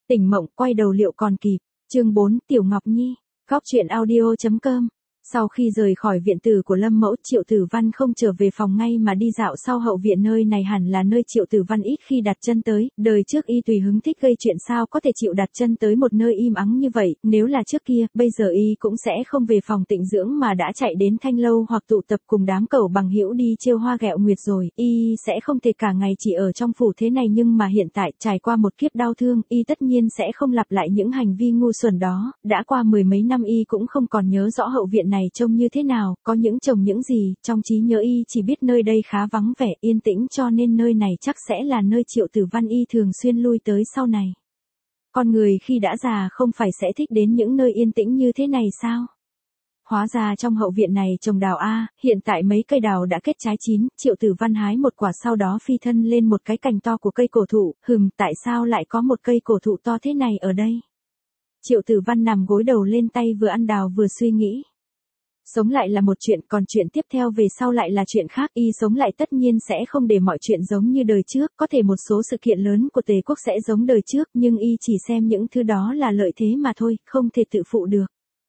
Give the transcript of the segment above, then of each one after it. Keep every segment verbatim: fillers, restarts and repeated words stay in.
Tỉnh mộng, quay đầu liệu còn kịp. Chương bốn, Tiểu Ngọc Nhi. Góc truyện audio chấm com. Sau khi rời khỏi viện tử của Lâm Mẫu, Triệu Tử Văn không trở về phòng ngay mà đi dạo sau hậu viện. Nơi này hẳn là nơi Triệu Tử Văn ít khi đặt chân tới, đời trước y tùy hứng thích gây chuyện, sao có thể chịu đặt chân tới một nơi im ắng như vậy. Nếu là trước kia, bây giờ y cũng sẽ không về phòng tịnh dưỡng mà đã chạy đến Thanh Lâu hoặc tụ tập cùng đám cẩu bằng hữu đi trêu hoa ghẹo nguyệt rồi. Y sẽ không thể cả ngày chỉ ở trong phủ thế này, nhưng mà hiện tại trải qua một kiếp đau thương, y tất nhiên sẽ không lặp lại những hành vi ngu xuẩn đó. Đã qua mười mấy năm y cũng không còn nhớ rõ hậu viện này trông như thế nào, có những trồng những gì, trong trí nhớ y chỉ biết nơi đây khá vắng vẻ, yên tĩnh, cho nên nơi này chắc sẽ là nơi Triệu Tử Văn y thường xuyên lui tới sau này. Con người khi đã già không phải sẽ thích đến những nơi yên tĩnh như thế này sao? Hóa ra trong hậu viện này trồng đào a, hiện tại mấy cây đào đã kết trái chín, Triệu Tử Văn hái một quả sau đó phi thân lên một cái cành to của cây cổ thụ, hừm, tại sao lại có một cây cổ thụ to thế này ở đây? Triệu Tử Văn nằm gối đầu lên tay, vừa ăn đào vừa suy nghĩ. Sống lại là một chuyện, còn chuyện tiếp theo về sau lại là chuyện khác. Y sống lại tất nhiên sẽ không để mọi chuyện giống như đời trước, có thể một số sự kiện lớn của Tề quốc sẽ giống đời trước, nhưng y chỉ xem những thứ đó là lợi thế mà thôi, không thể tự phụ được.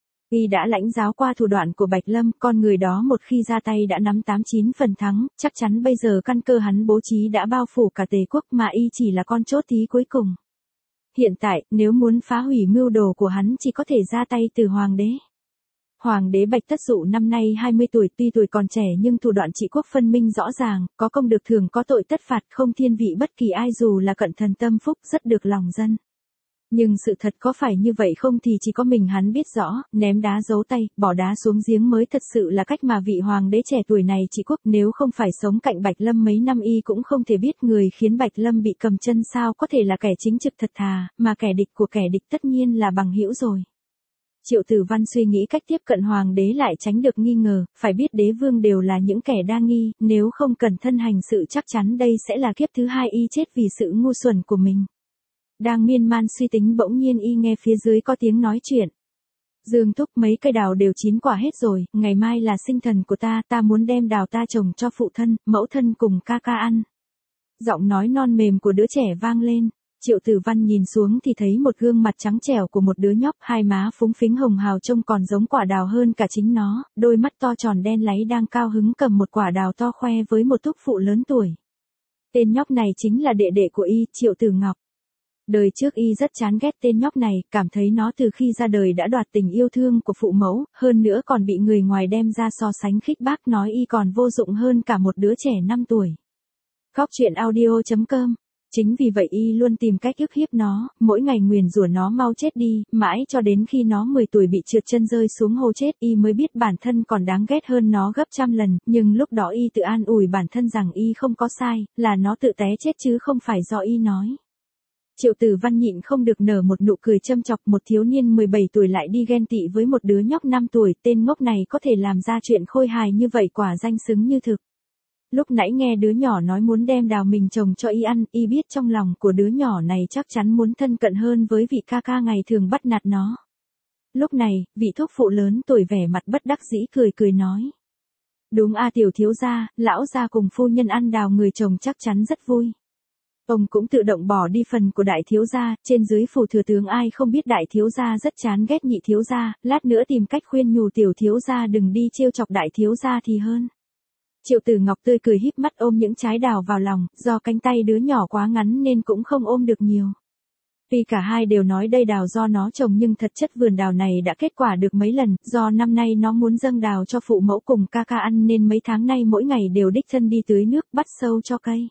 Y đã lãnh giáo qua thủ đoạn của Bạch Lâm, con người đó một khi ra tay đã nắm tám chín phần thắng, chắc chắn bây giờ căn cơ hắn bố trí đã bao phủ cả Tề quốc, mà y chỉ là con chốt tí cuối cùng. Hiện tại, nếu muốn phá hủy mưu đồ của hắn chỉ có thể ra tay từ hoàng đế. Hoàng đế Bạch Tất Dụ năm nay hai mươi tuổi, tuy tuổi còn trẻ nhưng thủ đoạn trị quốc phân minh rõ ràng, có công được thưởng có tội tất phạt, không thiên vị bất kỳ ai dù là cận thần tâm phúc, rất được lòng dân. Nhưng sự thật có phải như vậy không thì chỉ có mình hắn biết rõ, ném đá giấu tay, bỏ đá xuống giếng mới thật sự là cách mà vị hoàng đế trẻ tuổi này trị quốc. Nếu không phải sống cạnh Bạch Lâm mấy năm y cũng không thể biết người khiến Bạch Lâm bị cầm chân sao có thể là kẻ chính trực thật thà, mà kẻ địch của kẻ địch tất nhiên là bằng hữu rồi. Triệu Tử Văn suy nghĩ cách tiếp cận hoàng đế lại tránh được nghi ngờ, phải biết đế vương đều là những kẻ đa nghi, nếu không cẩn thận hành sự chắc chắn đây sẽ là kiếp thứ hai y chết vì sự ngu xuẩn của mình. Đang miên man suy tính bỗng nhiên y nghe phía dưới có tiếng nói chuyện. Dương thúc, mấy cây đào đều chín quả hết rồi, ngày mai là sinh thần của ta, ta muốn đem đào ta trồng cho phụ thân, mẫu thân cùng ca ca ăn. Giọng nói non mềm của đứa trẻ vang lên. Triệu Tử Văn nhìn xuống thì thấy một gương mặt trắng trẻo của một đứa nhóc, hai má phúng phính hồng hào trông còn giống quả đào hơn cả chính nó, đôi mắt to tròn đen láy đang cao hứng cầm một quả đào to khoe với một thúc phụ lớn tuổi. Tên nhóc này chính là đệ đệ của y, Triệu Tử Ngọc. Đời trước y rất chán ghét tên nhóc này, cảm thấy nó từ khi ra đời đã đoạt tình yêu thương của phụ mẫu, hơn nữa còn bị người ngoài đem ra so sánh khích bác, nói y còn vô dụng hơn cả một đứa trẻ năm tuổi. Góc truyện audio chấm com. Chính vì vậy y luôn tìm cách ức hiếp nó, mỗi ngày nguyền rủa nó mau chết đi, mãi cho đến khi nó mười tuổi bị trượt chân rơi xuống hồ chết, y mới biết bản thân còn đáng ghét hơn nó gấp trăm lần, nhưng lúc đó y tự an ủi bản thân rằng y không có sai, là nó tự té chết chứ không phải do y nói. Triệu Tử Văn nhịn không được nở một nụ cười châm chọc, một thiếu niên mười bảy tuổi lại đi ghen tị với một đứa nhóc năm tuổi, tên ngốc này có thể làm ra chuyện khôi hài như vậy quả danh xứng như thực. Lúc nãy nghe đứa nhỏ nói muốn đem đào mình trồng cho y ăn, y biết trong lòng của đứa nhỏ này chắc chắn muốn thân cận hơn với vị ca ca ngày thường bắt nạt nó. Lúc này, vị thúc phụ lớn tuổi vẻ mặt bất đắc dĩ cười cười nói. Đúng a tiểu thiếu gia, lão gia cùng phu nhân ăn đào người chồng chắc chắn rất vui. Ông cũng tự động bỏ đi phần của đại thiếu gia, trên dưới phủ thừa tướng ai không biết đại thiếu gia rất chán ghét nhị thiếu gia, lát nữa tìm cách khuyên nhủ tiểu thiếu gia đừng đi trêu chọc đại thiếu gia thì hơn. Triệu Tử Ngọc tươi cười híp mắt ôm những trái đào vào lòng, do cánh tay đứa nhỏ quá ngắn nên cũng không ôm được nhiều. Tuy cả hai đều nói đây đào do nó trồng nhưng thật chất vườn đào này đã kết quả được mấy lần, do năm nay nó muốn dâng đào cho phụ mẫu cùng ca ca ăn nên mấy tháng nay mỗi ngày đều đích thân đi tưới nước bắt sâu cho cây.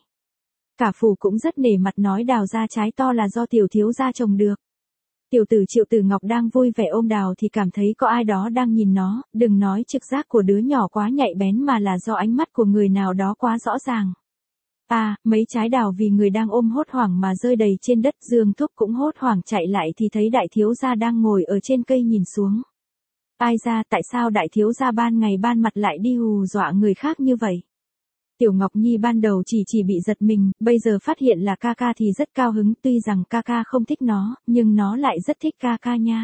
Cả phủ cũng rất nể mặt nói đào ra trái to là do tiểu thiếu gia trồng được. Tiểu tử Triệu Tử Ngọc đang vui vẻ ôm đào thì cảm thấy có ai đó đang nhìn nó, đừng nói trực giác của đứa nhỏ quá nhạy bén mà là do ánh mắt của người nào đó quá rõ ràng. À, mấy trái đào vì người đang ôm hốt hoảng mà rơi đầy trên đất, Dương thúc cũng hốt hoảng chạy lại thì thấy đại thiếu gia đang ngồi ở trên cây nhìn xuống. Ai ra, tại sao đại thiếu gia ban ngày ban mặt lại đi hù dọa người khác như vậy? Tiểu Ngọc Nhi ban đầu chỉ chỉ bị giật mình, bây giờ phát hiện là ca ca thì rất cao hứng, tuy rằng ca ca không thích nó, nhưng nó lại rất thích ca ca nha.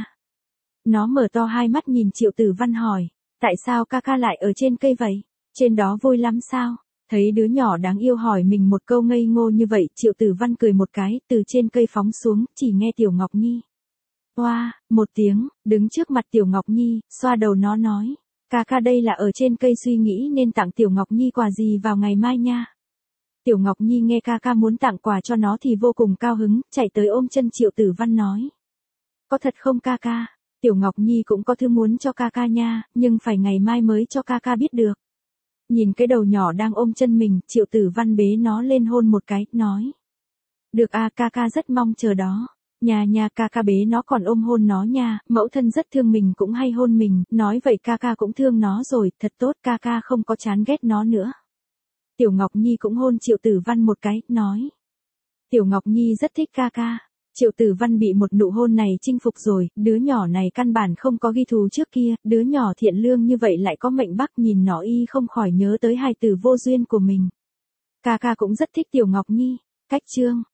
Nó mở to hai mắt nhìn Triệu Tử Văn hỏi, tại sao ca ca lại ở trên cây vậy? Trên đó vui lắm sao? Thấy đứa nhỏ đáng yêu hỏi mình một câu ngây ngô như vậy, Triệu Tử Văn cười một cái, từ trên cây phóng xuống, chỉ nghe Tiểu Ngọc Nhi. Oa, một tiếng, đứng trước mặt Tiểu Ngọc Nhi, xoa đầu nó nói. Ca ca đây là ở trên cây suy nghĩ nên tặng Tiểu Ngọc Nhi quà gì vào ngày mai nha. Tiểu Ngọc Nhi nghe ca ca muốn tặng quà cho nó thì vô cùng cao hứng, chạy tới ôm chân Triệu Tử Văn nói. Có thật không ca ca? Tiểu Ngọc Nhi cũng có thứ muốn cho ca ca nha, nhưng phải ngày mai mới cho ca ca biết được. Nhìn cái đầu nhỏ đang ôm chân mình, Triệu Tử Văn bế nó lên hôn một cái, nói. Được à, ca ca rất mong chờ đó. Nhà nhà ca ca bế nó còn ôm hôn nó nha, mẫu thân rất thương mình cũng hay hôn mình, nói vậy ca ca cũng thương nó rồi, thật tốt, ca ca không có chán ghét nó nữa. Tiểu Ngọc Nhi cũng hôn Triệu Tử Văn một cái, nói. Tiểu Ngọc Nhi rất thích ca ca. Triệu Tử Văn bị một nụ hôn này chinh phục rồi, đứa nhỏ này căn bản không có ghi thù trước kia, đứa nhỏ thiện lương như vậy lại có mệnh Bắc, nhìn nó y không khỏi nhớ tới hài tử vô duyên của mình. Ca ca cũng rất thích Tiểu Ngọc Nhi. Cách chương